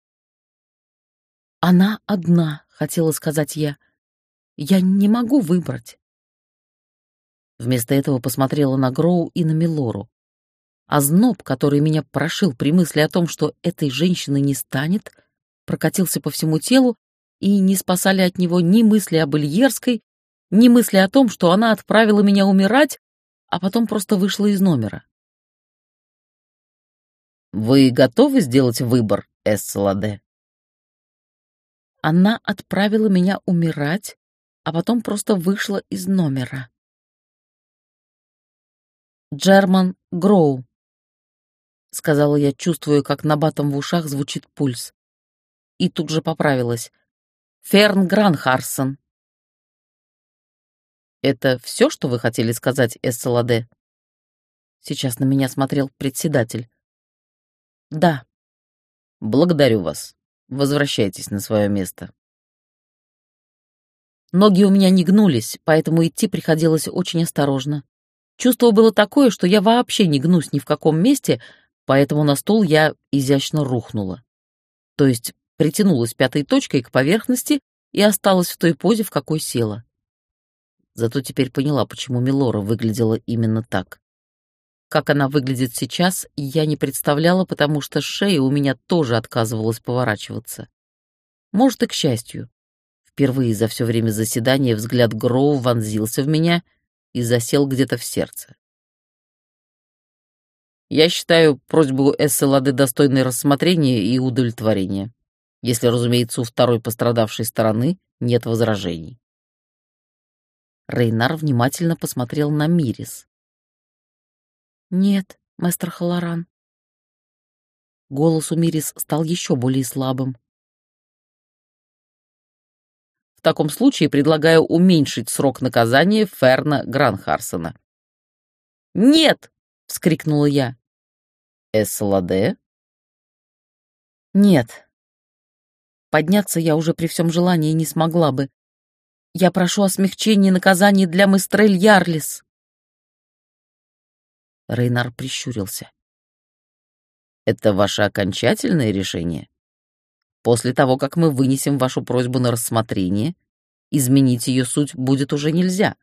Она одна, хотела сказать я. Я не могу выбрать. Вместо этого посмотрела на Гроу и на Милору. Озноб, который меня прошил при мысли о том, что этой женщины не станет, прокатился по всему телу, и не спасали от него ни мысли об Ильерской, ни мысли о том, что она отправила меня умирать, а потом просто вышла из номера. Вы готовы сделать выбор, Эсселаде? Она отправила меня умирать, а потом просто вышла из номера. «Джерман Гроу», — сказала я, чувствуя, как набатом в ушах звучит пульс. И тут же поправилась. «Ферн Гранхарсон». Это все, что вы хотели сказать, Эсселаде? Сейчас на меня смотрел председатель. «Да». Благодарю вас. Возвращайтесь на свое место. Ноги у меня не гнулись, поэтому идти приходилось очень осторожно. Чувство было такое, что я вообще не гнусь ни в каком месте, поэтому на стул я изящно рухнула. То есть притянулась пятой точкой к поверхности и осталась в той позе, в какой села. Зато теперь поняла, почему Милора выглядела именно так. Как она выглядит сейчас, я не представляла, потому что шея у меня тоже отказывалась поворачиваться. Может, и к счастью. Впервые за все время заседания взгляд Гроу вонзился в меня и засел где-то в сердце. Я считаю просьбу Эсселаде достойной рассмотрения и удовлетворения, если, разумеется, у второй пострадавшей стороны нет возражений. Рейнар внимательно посмотрел на Мирис. «Нет, мастер Халаран». Голос у Мирис стал еще более слабым. В таком случае предлагаю уменьшить срок наказания Ферна Гранхарсона. «Нет!» — вскрикнула я. Эсселаде? «Нет». Подняться я уже при всем желании не смогла бы. Я прошу о смягчении наказания для Местрель Ярлис. Рейнар прищурился. Это ваше окончательное решение? После того, как мы вынесем вашу просьбу на рассмотрение, изменить ее суть будет уже нельзя.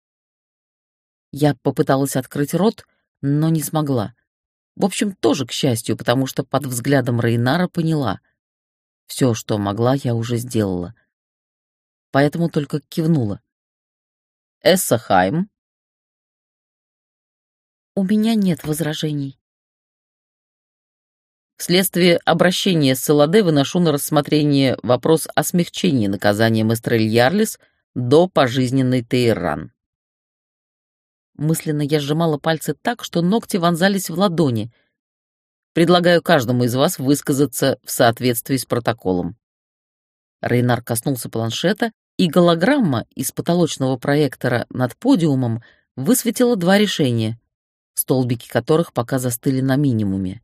Я попыталась открыть рот, но не смогла. В общем, тоже к счастью, потому что под взглядом Рейнара поняла. Все, что могла, я уже сделала. Поэтому только кивнула. Эссахайм? У меня нет возражений. Вследствие обращения с Эсселаде выношу на рассмотрение вопрос о смягчении наказания Местрель Ярлис до пожизненной Тейран. Мысленно я сжимала пальцы так, что ногти вонзались в ладони. Предлагаю каждому из вас высказаться в соответствии с протоколом. Рейнар коснулся планшета, и голограмма из потолочного проектора над подиумом высветила два решения, столбики которых пока застыли на минимуме.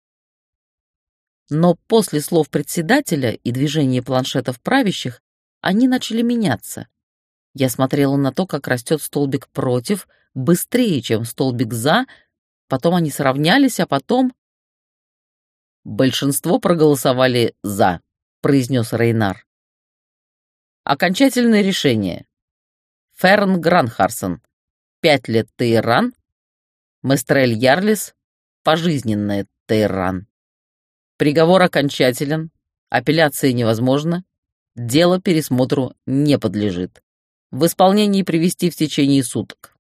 Но после слов председателя и движения планшетов правящих они начали меняться. Я смотрела на то, как растет столбик против, быстрее, чем столбик за, потом они сравнялись, а потом... «Большинство проголосовали «за», — произнес Рейнар. Окончательное решение. Ферн Гранхарсон. 5 лет Тейран. Местрель Ярлис. Пожизненная Тейран. Приговор окончателен. Апелляция невозможна. Дело пересмотру не подлежит. В исполнении привести в течение суток.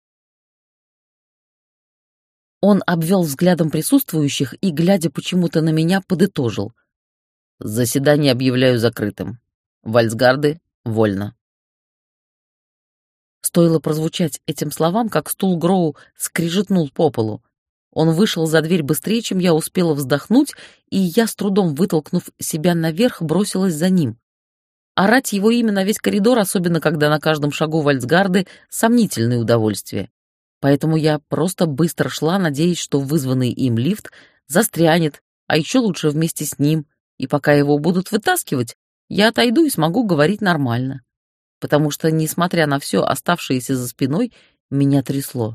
Он обвел взглядом присутствующих и, глядя почему-то на меня, подытожил. Заседание объявляю закрытым. Вальсгарды вольно. Стоило прозвучать этим словам, как стул Гроу скрижетнул по полу. Он вышел за дверь быстрее, чем я успела вздохнуть, и я, с трудом вытолкнув себя наверх, бросилась за ним. Орать его имя на весь коридор, особенно когда на каждом шагу Вальсгарды, сомнительное удовольствие. Поэтому я просто быстро шла, надеясь, что вызванный им лифт застрянет а еще лучше вместе с ним, и пока его будут вытаскивать, я отойду и смогу говорить нормально. Потому что, несмотря на все оставшееся за спиной, меня трясло.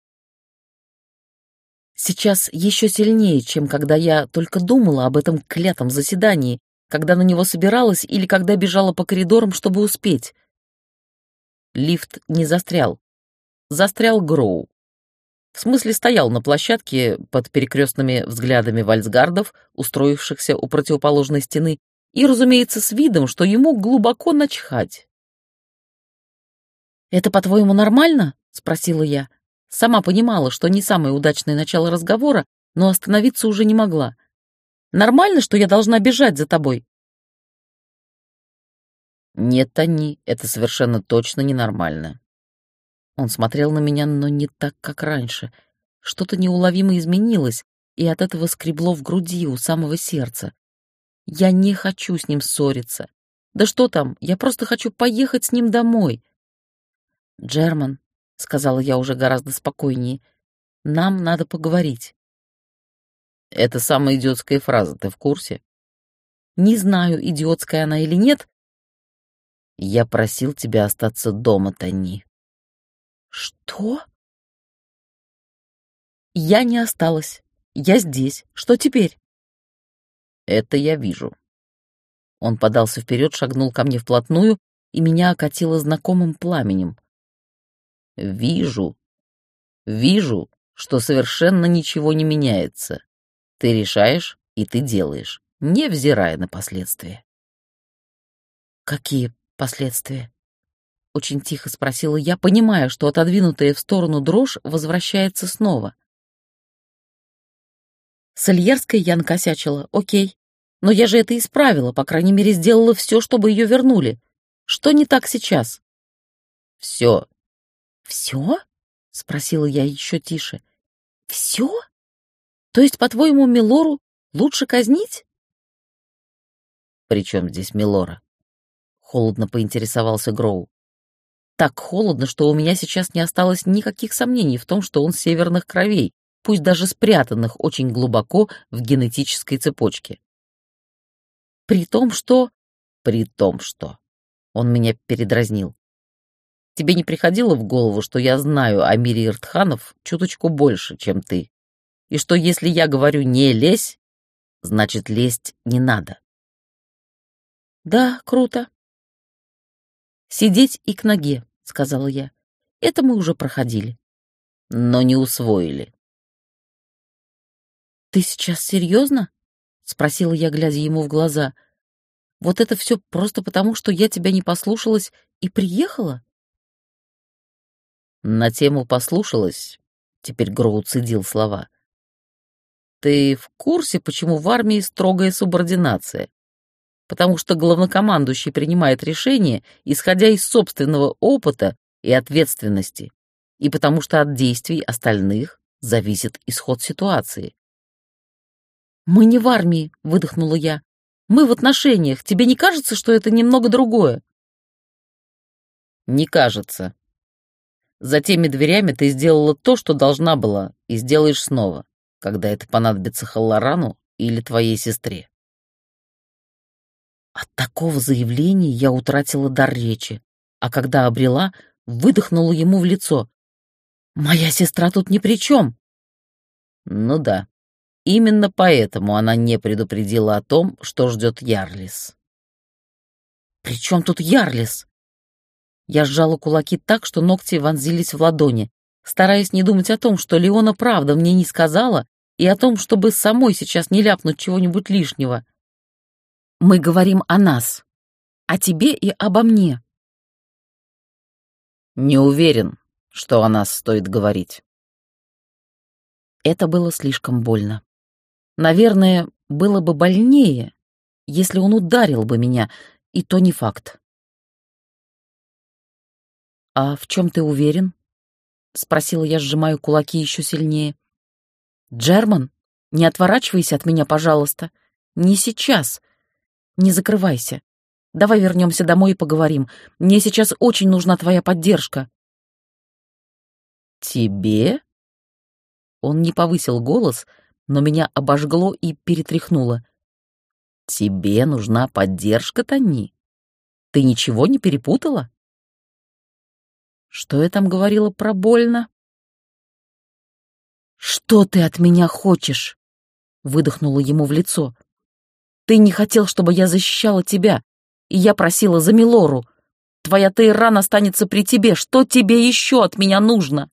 Сейчас еще сильнее, чем когда я только думала об этом клятом заседании, когда на него собиралась или когда бежала по коридорам, чтобы успеть. Лифт не застрял. Застрял Гроу. В смысле, стоял на площадке под перекрестными взглядами вальсгардов, устроившихся у противоположной стены, и, разумеется, с видом, что ему глубоко начхать. «Это, по-твоему, нормально?» — спросила я. Сама понимала, что не самое удачное начало разговора, но остановиться уже не могла. «Нормально, что я должна бежать за тобой?» «Нет, Тони, это совершенно точно ненормально». Он смотрел на меня, но не так, как раньше. Что-то неуловимо изменилось, и от этого скребло в груди у самого сердца. Я не хочу с ним ссориться. Да что там, я просто хочу поехать с ним домой. «Джерман», — сказала я уже гораздо спокойнее, — «нам надо поговорить». Это самая идиотская фраза, ты в курсе? Не знаю, идиотская она или нет. Я просил тебя остаться дома, Тони. Что? Я не осталась. Я здесь. Что теперь? Это я вижу. Он подался вперед, шагнул ко мне вплотную, и меня окатило знакомым пламенем. Вижу, что совершенно ничего не меняется. Ты решаешь, и ты делаешь, невзирая на последствия. Какие последствия? Очень тихо спросила я, понимая, что отодвинутая в сторону дрожь возвращается снова. С Ильерской я накосячила, окей. Но я же это исправила, по крайней мере, сделала все, чтобы ее вернули. Что не так сейчас? Все. Все? Спросила я еще тише. Все? То есть, по-твоему, Милору лучше казнить? При чем здесь Милора? Холодно поинтересовался Гроу. Так холодно, что у меня сейчас не осталось никаких сомнений в том, что он северных кровей, пусть даже спрятанных очень глубоко в генетической цепочке. При том, что... Он меня передразнил. Тебе не приходило в голову, что я знаю о мире Иртханов чуточку больше, чем ты? И что если я говорю «не лезь», значит, лезть не надо? Да, круто. «Сидеть и к ноге», — сказала я. «Это мы уже проходили». Но не усвоили. «Ты сейчас серьезно?» — спросила я, глядя ему в глаза. «Вот это все просто потому, что я тебя не послушалась и приехала?» На тему послушалась, теперь Гроу цедил слова. Ты в курсе, почему в армии строгая субординация? Потому что главнокомандующий принимает решения, исходя из собственного опыта и ответственности, и потому что от действий остальных зависит исход ситуации. «Мы не в армии», — выдохнула я. «Мы в отношениях. Тебе не кажется, что это немного другое?» Не кажется. За теми дверями ты сделала то, что должна была, и сделаешь снова, когда это понадобится Халлорану или твоей сестре. От такого заявления я утратила дар речи, а когда обрела, выдохнула ему в лицо. «Моя сестра тут ни при чем!» Ну да, именно поэтому она не предупредила о том, что ждет Ярлис. «При чем тут Ярлис?» Я сжала кулаки так, что ногти вонзились в ладони, стараясь не думать о том, что Леона правда мне не сказала, и о том, чтобы самой сейчас не ляпнуть чего-нибудь лишнего. «Мы говорим о нас, о тебе и обо мне». Не уверен, что о нас стоит говорить. Это было слишком больно. Наверное, было бы больнее, если он ударил бы меня, и то не факт. «А в чем ты уверен?» — спросила я, сжимая кулаки еще сильнее. «Джерман, не отворачивайся от меня, пожалуйста. Не сейчас. Не закрывайся. Давай вернемся домой и поговорим. Мне сейчас очень нужна твоя поддержка». Тебе? Он не повысил голос, но меня обожгло и перетряхнуло. «Тебе нужна поддержка, Тони? Ты ничего не перепутала?» Что я там говорила про больно? «Что ты от меня хочешь?» — выдохнула ему в лицо. «Ты не хотел, чтобы я защищала тебя, и я просила за Милору. Твоя Тейран останется при тебе. Что тебе еще от меня нужно?»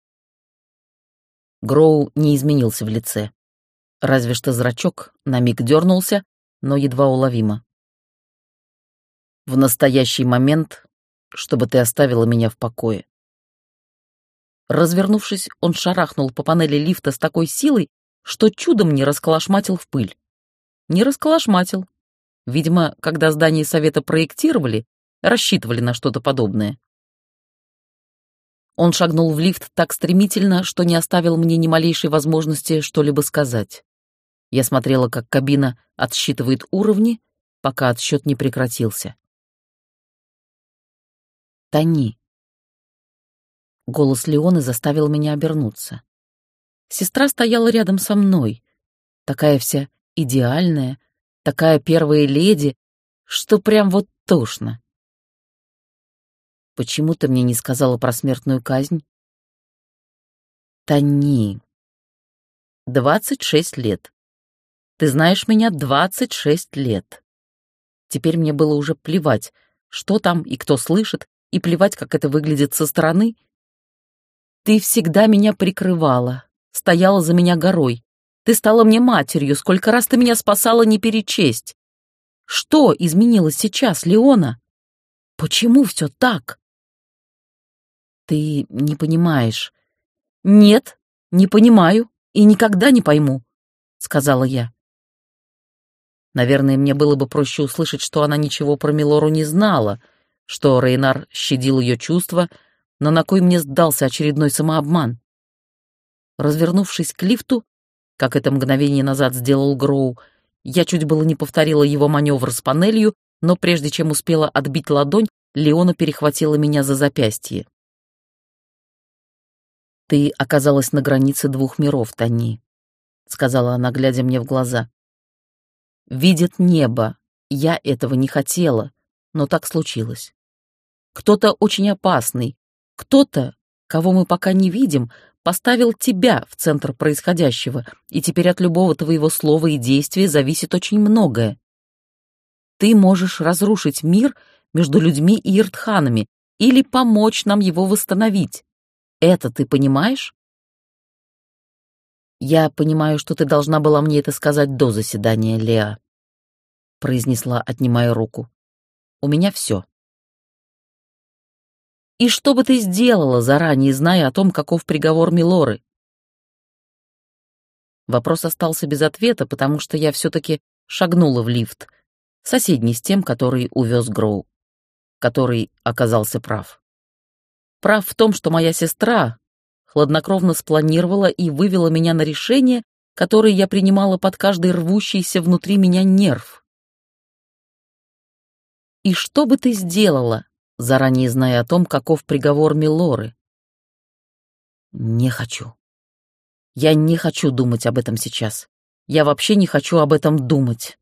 Гроу не изменился в лице. Разве что зрачок на миг дернулся, но едва уловимо. «В настоящий момент, чтобы ты оставила меня в покое». Развернувшись, он шарахнул по панели лифта с такой силой, что чудом не расколошматил в пыль. Не расколошматил. Видимо, когда здание совета проектировали, рассчитывали на что-то подобное. Он шагнул в лифт так стремительно, что не оставил мне ни малейшей возможности что-либо сказать. Я смотрела, как кабина отсчитывает уровни, пока отсчет не прекратился. «Тони». Голос Леоны заставил меня обернуться. Сестра стояла рядом со мной, такая вся идеальная, такая первая леди, что прям вот тошно. «Почему ты мне не сказала про смертную казнь?» «Тони, 26 лет. Ты знаешь меня 26 лет. Теперь мне было уже плевать, что там и кто слышит, и плевать, как это выглядит со стороны. Ты всегда меня прикрывала, стояла за меня горой. Ты стала мне матерью, сколько раз ты меня спасала не перечесть. Что изменилось сейчас, Леона? Почему все так?» «Ты не понимаешь». «Нет, не понимаю и никогда не пойму», — сказала я. Наверное, мне было бы проще услышать, что она ничего про Милору не знала, что Рейнар щадил ее чувства, но на кой мне сдался очередной самообман? Развернувшись к лифту, как это мгновение назад сделал Гроу, я чуть было не повторила его маневр с панелью, но прежде чем успела отбить ладонь, Леона перехватила меня за запястье. «Ты оказалась на границе двух миров, Тони», — сказала она, глядя мне в глаза. «Видит небо. Я этого не хотела, но так случилось. Кто-то очень опасный, кто-то, кого мы пока не видим, поставил тебя в центр происходящего, и теперь от любого твоего слова и действия зависит очень многое. Ты можешь разрушить мир между людьми и иртханами или помочь нам его восстановить. Это ты понимаешь?» «Я понимаю, что ты должна была мне это сказать до заседания, Леа», — произнесла, отнимая руку. «У меня все». «И что бы ты сделала, заранее зная о том, каков приговор Милоры?» Вопрос остался без ответа, потому что я все-таки шагнула в лифт, соседний с тем, который увез Гроу, который оказался прав. Прав в том, что моя сестра хладнокровно спланировала и вывела меня на решение, которое я принимала под каждый рвущийся внутри меня нерв. «И что бы ты сделала, заранее зная о том, каков приговор Милоры?» «Не хочу. Я не хочу думать об этом сейчас. Я вообще не хочу об этом думать».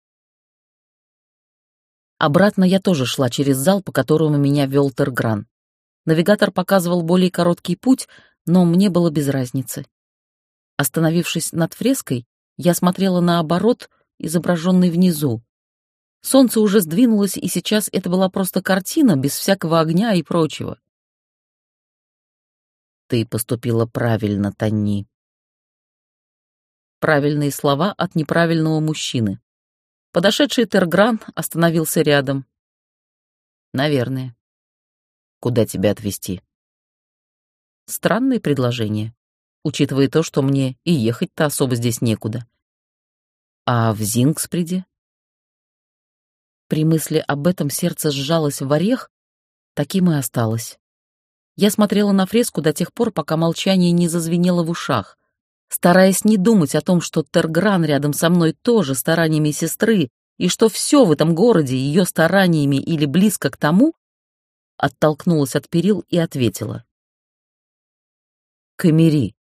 Обратно я тоже шла через зал, по которому меня вел Тергран. Навигатор показывал более короткий путь, но мне было без разницы. Остановившись над фреской, я смотрела на оборот, изображенный внизу. Солнце уже сдвинулось, и сейчас это была просто картина, без всякого огня и прочего. «Ты поступила правильно, Тони». Правильные слова от неправильного мужчины. Подошедший Тергран остановился рядом. «Наверное. Куда тебя отвезти?» Странное предложение, учитывая то, что мне и ехать-то особо здесь некуда. А в Зингсприде? При мысли об этом сердце сжалось в орех, таким и осталось. Я смотрела на фреску до тех пор, пока молчание не зазвенело в ушах, стараясь не думать о том, что Тергран рядом со мной тоже стараниями сестры, и что все в этом городе ее стараниями или близко к тому, оттолкнулась от перил и ответила. «Камери».